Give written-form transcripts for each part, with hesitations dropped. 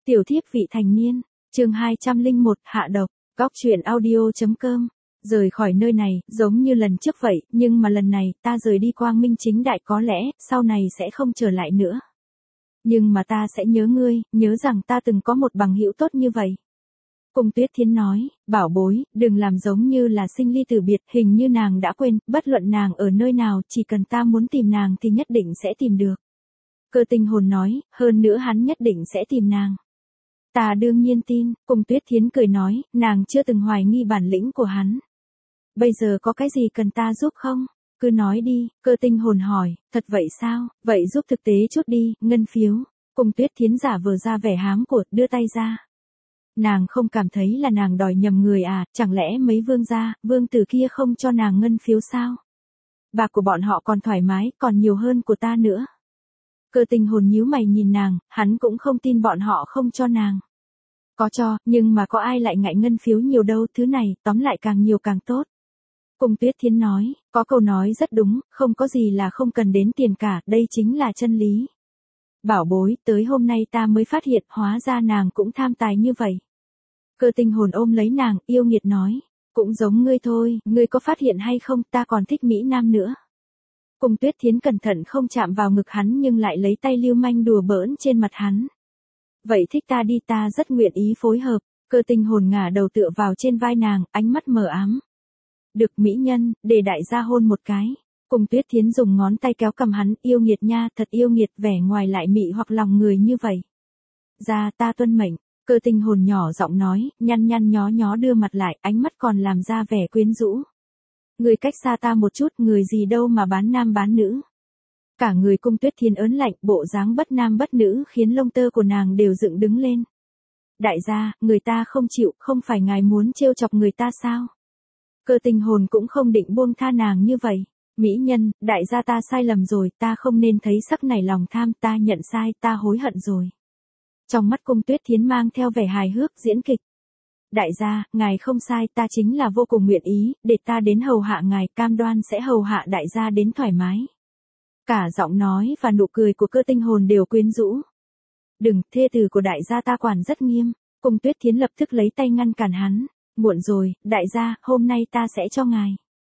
Tiểu thiếp vị thành niên, chương 201, hạ độc, góc truyện audio.com. Rời khỏi nơi này, giống như lần trước vậy, nhưng mà lần này, ta rời đi quang minh chính đại có lẽ, sau này sẽ không trở lại nữa. Nhưng mà ta sẽ nhớ ngươi, nhớ rằng ta từng có một bằng hữu tốt như vậy. Cung Tuyết Thiến nói, bảo bối, đừng làm giống như là sinh ly tử biệt, hình như nàng đã quên, bất luận nàng ở nơi nào, chỉ cần ta muốn tìm nàng thì nhất định sẽ tìm được. Cơ Tinh Hồn nói, hơn nữa hắn nhất định sẽ tìm nàng. Ta đương nhiên tin, Cung Tuyết Thiến cười nói, nàng chưa từng hoài nghi bản lĩnh của hắn. Bây giờ có cái gì cần ta giúp không? Cứ nói đi, Cơ Tinh Hồn hỏi, thật vậy sao, vậy giúp thực tế chút đi, ngân phiếu. Cung Tuyết Thiến giả vờ ra vẻ hám của, đưa tay ra. Nàng không cảm thấy là nàng đòi nhầm người à, chẳng lẽ mấy vương gia, vương tử kia không cho nàng ngân phiếu sao? Bạc của bọn họ còn thoải mái, còn nhiều hơn của ta nữa. Cơ Tinh Hồn nhíu mày nhìn nàng, hắn cũng không tin bọn họ không cho nàng. Có cho, nhưng mà có ai lại ngại ngân phiếu nhiều đâu, thứ này, tóm lại càng nhiều càng tốt. Cung Tuyết Thiến nói, có câu nói rất đúng, không có gì là không cần đến tiền cả, đây chính là chân lý. Bảo bối, tới hôm nay ta mới phát hiện, hóa ra nàng cũng tham tài như vậy. Cơ Tinh Hồn ôm lấy nàng, yêu nghiệt nói, cũng giống ngươi thôi, ngươi có phát hiện hay không, ta còn thích Mỹ Nam nữa. Cung Tuyết Thiến cẩn thận không chạm vào ngực hắn nhưng lại lấy tay lưu manh đùa bỡn trên mặt hắn. Vậy thích ta đi, ta rất nguyện ý phối hợp. Cơ Tinh Hồn ngả đầu tựa vào trên vai nàng, ánh mắt mờ ám. Được mỹ nhân, để đại gia hôn một cái. Cung Tuyết Thiến dùng ngón tay kéo cầm hắn, yêu nghiệt nha, thật yêu nghiệt, vẻ ngoài lại mị hoặc lòng người như vậy. Ra ta tuân mệnh. Cơ Tinh Hồn nhỏ giọng nói, nhăn nhăn nhó nhó đưa mặt lại, ánh mắt còn làm ra vẻ quyến rũ. Người cách xa ta một chút, người gì đâu mà bán nam bán nữ. Cả người Cung Tuyết Thiến ớn lạnh, bộ dáng bất nam bất nữ khiến lông tơ của nàng đều dựng đứng lên. Đại gia, người ta không chịu, không phải ngài muốn trêu chọc người ta sao? Cơ Tinh Hồn cũng không định buông tha nàng như vậy. Mỹ nhân, đại gia ta sai lầm rồi, ta không nên thấy sắc này lòng tham, ta nhận sai, ta hối hận rồi. Trong mắt Cung Tuyết Thiến mang theo vẻ hài hước diễn kịch. Đại gia, ngài không sai, ta chính là vô cùng nguyện ý, để ta đến hầu hạ ngài, cam đoan sẽ hầu hạ đại gia đến thoải mái. Cả giọng nói và nụ cười của Cơ Tinh Hồn đều quyến rũ. Đừng, thê tử của đại gia ta quản rất nghiêm. Cung Tuyết Thiến lập tức lấy tay ngăn cản hắn. Muộn rồi, đại gia, hôm nay ta sẽ cho ngài.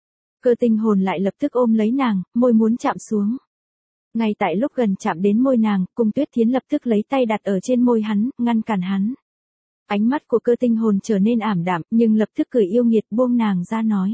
Cơ Tinh Hồn lại lập tức ôm lấy nàng, môi muốn chạm xuống. Ngay tại lúc gần chạm đến môi nàng, Cung Tuyết Thiến lập tức lấy tay đặt ở trên môi hắn, ngăn cản hắn. Ánh mắt của Cơ Tinh Hồn trở nên ảm đạm, nhưng lập tức cười yêu nghiệt buông nàng ra nói.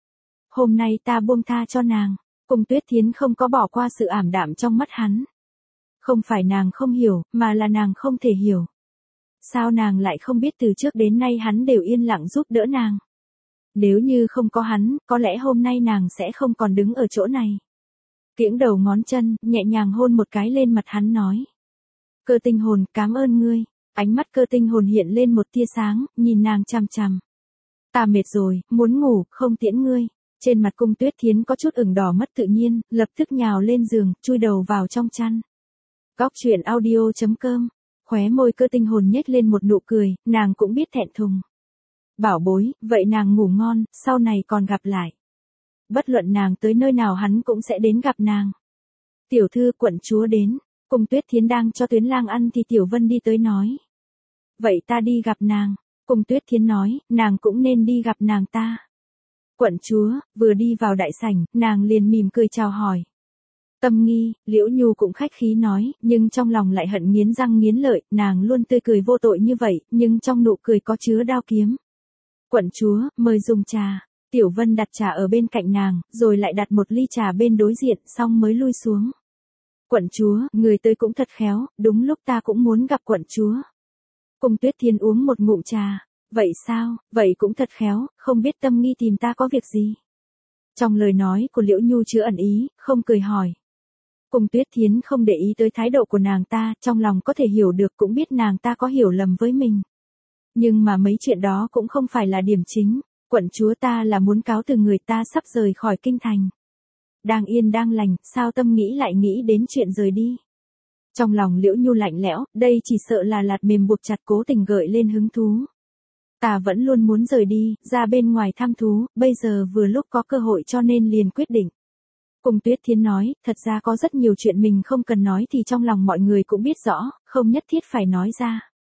Hôm nay ta buông tha cho nàng. Cung Tuyết Thiến không có bỏ qua sự ảm đạm trong mắt hắn. Không phải nàng không hiểu, mà là nàng không thể hiểu. Sao nàng lại không biết từ trước đến nay hắn đều yên lặng giúp đỡ nàng. Nếu như không có hắn, có lẽ hôm nay nàng sẽ không còn đứng ở chỗ này. Kiễng đầu ngón chân, nhẹ nhàng hôn một cái lên mặt hắn nói. Cơ Tinh Hồn, cảm ơn ngươi. Ánh mắt Cơ Tinh Hồn hiện lên một tia sáng, nhìn nàng chằm chằm. Ta mệt rồi, muốn ngủ, không tiễn ngươi. Trên mặt Cung Tuyết Thiến có chút ửng đỏ mất tự nhiên, lập tức nhào lên giường, chui đầu vào trong chăn. Góc truyện audio.com. Khóe môi Cơ Tinh Hồn nhếch lên một nụ cười, nàng cũng biết thẹn thùng. Bảo bối, vậy nàng ngủ ngon, sau này còn gặp lại. Bất luận nàng tới nơi nào hắn cũng sẽ đến gặp nàng. Tiểu thư quận chúa đến, Cung Tuyết Thiến đang cho Tuyến Lang ăn thì Tiểu Vân đi tới nói. Vậy ta đi gặp nàng. Cung Tuyết Thiến nói, nàng cũng nên đi gặp nàng ta. Quận chúa, vừa đi vào đại sảnh, nàng liền mỉm cười chào hỏi. Tâm nghi, Liễu Nhu cũng khách khí nói, nhưng trong lòng lại hận nghiến răng nghiến lợi, nàng luôn tươi cười vô tội như vậy, nhưng trong nụ cười có chứa đao kiếm. Quận chúa, mời dùng trà. Tiểu Vân đặt trà ở bên cạnh nàng, rồi lại đặt một ly trà bên đối diện, xong mới lui xuống. Quận chúa, người tới cũng thật khéo, đúng lúc ta cũng muốn gặp quận chúa. Cung Tuyết Thiến uống một ngụm trà. Vậy sao, vậy cũng thật khéo, không biết Tâm nghi tìm ta có việc gì. Trong lời nói của Liễu Nhu chứa ẩn ý, không cười hỏi. Cung Tuyết Thiến không để ý tới thái độ của nàng ta, trong lòng có thể hiểu được cũng biết nàng ta có hiểu lầm với mình. Nhưng mà mấy chuyện đó cũng không phải là điểm chính, quận chúa ta là muốn cáo từ người ta sắp rời khỏi kinh thành. Đang yên đang lành, sao Tâm nghĩ lại nghĩ đến chuyện rời đi. Trong lòng Liễu Nhu lạnh lẽo, đây chỉ sợ là lạt mềm buộc chặt cố tình gợi lên hứng thú. Ta vẫn luôn muốn rời đi, ra bên ngoài thăm thú, bây giờ vừa lúc có cơ hội cho nên liền quyết định. Cung Tuyết Thiến nói, thật ra có rất nhiều chuyện mình không cần nói thì trong lòng mọi người cũng biết rõ, không nhất thiết phải nói ra.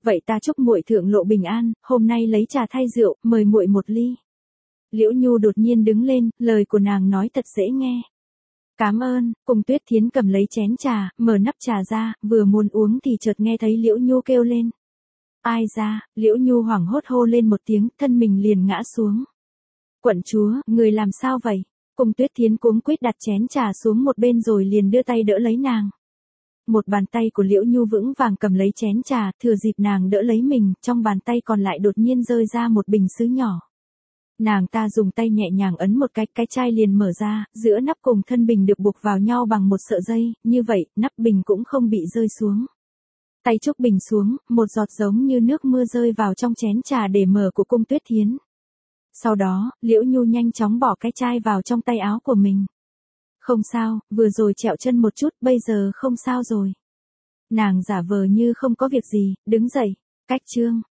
Vậy ta chúc muội thượng lộ bình an, hôm nay lấy trà thay rượu, mời muội một ly. Liễu Nhu đột nhiên đứng lên, lời của nàng nói thật dễ nghe. Cảm ơn, cùng Tuyết Thiến cầm lấy chén trà, mở nắp trà ra, vừa muốn uống thì chợt nghe thấy Liễu Nhu kêu lên. Ai ra, Liễu Nhu hoảng hốt hô lên một tiếng, thân mình liền ngã xuống. Quận chúa, người làm sao vậy? Cùng Tuyết Thiến cuống quýt đặt chén trà xuống một bên rồi liền đưa tay đỡ lấy nàng. Một bàn tay của Liễu Nhu vững vàng cầm lấy chén trà, thừa dịp nàng đỡ lấy mình, trong bàn tay còn lại đột nhiên rơi ra một bình sứ nhỏ. Nàng ta dùng tay nhẹ nhàng ấn một cái chai liền mở ra, giữa nắp cùng thân bình được buộc vào nhau bằng một sợi dây, như vậy, nắp bình cũng không bị rơi xuống. Tay trúc bình xuống, một giọt giống như nước mưa rơi vào trong chén trà để mở của Cung Tuyết Thiến. Sau đó, Liễu Nhu nhanh chóng bỏ cái chai vào trong tay áo của mình. Không sao, vừa rồi trẹo chân một chút, bây giờ không sao rồi. Nàng giả vờ như không có việc gì, đứng dậy. Cách chương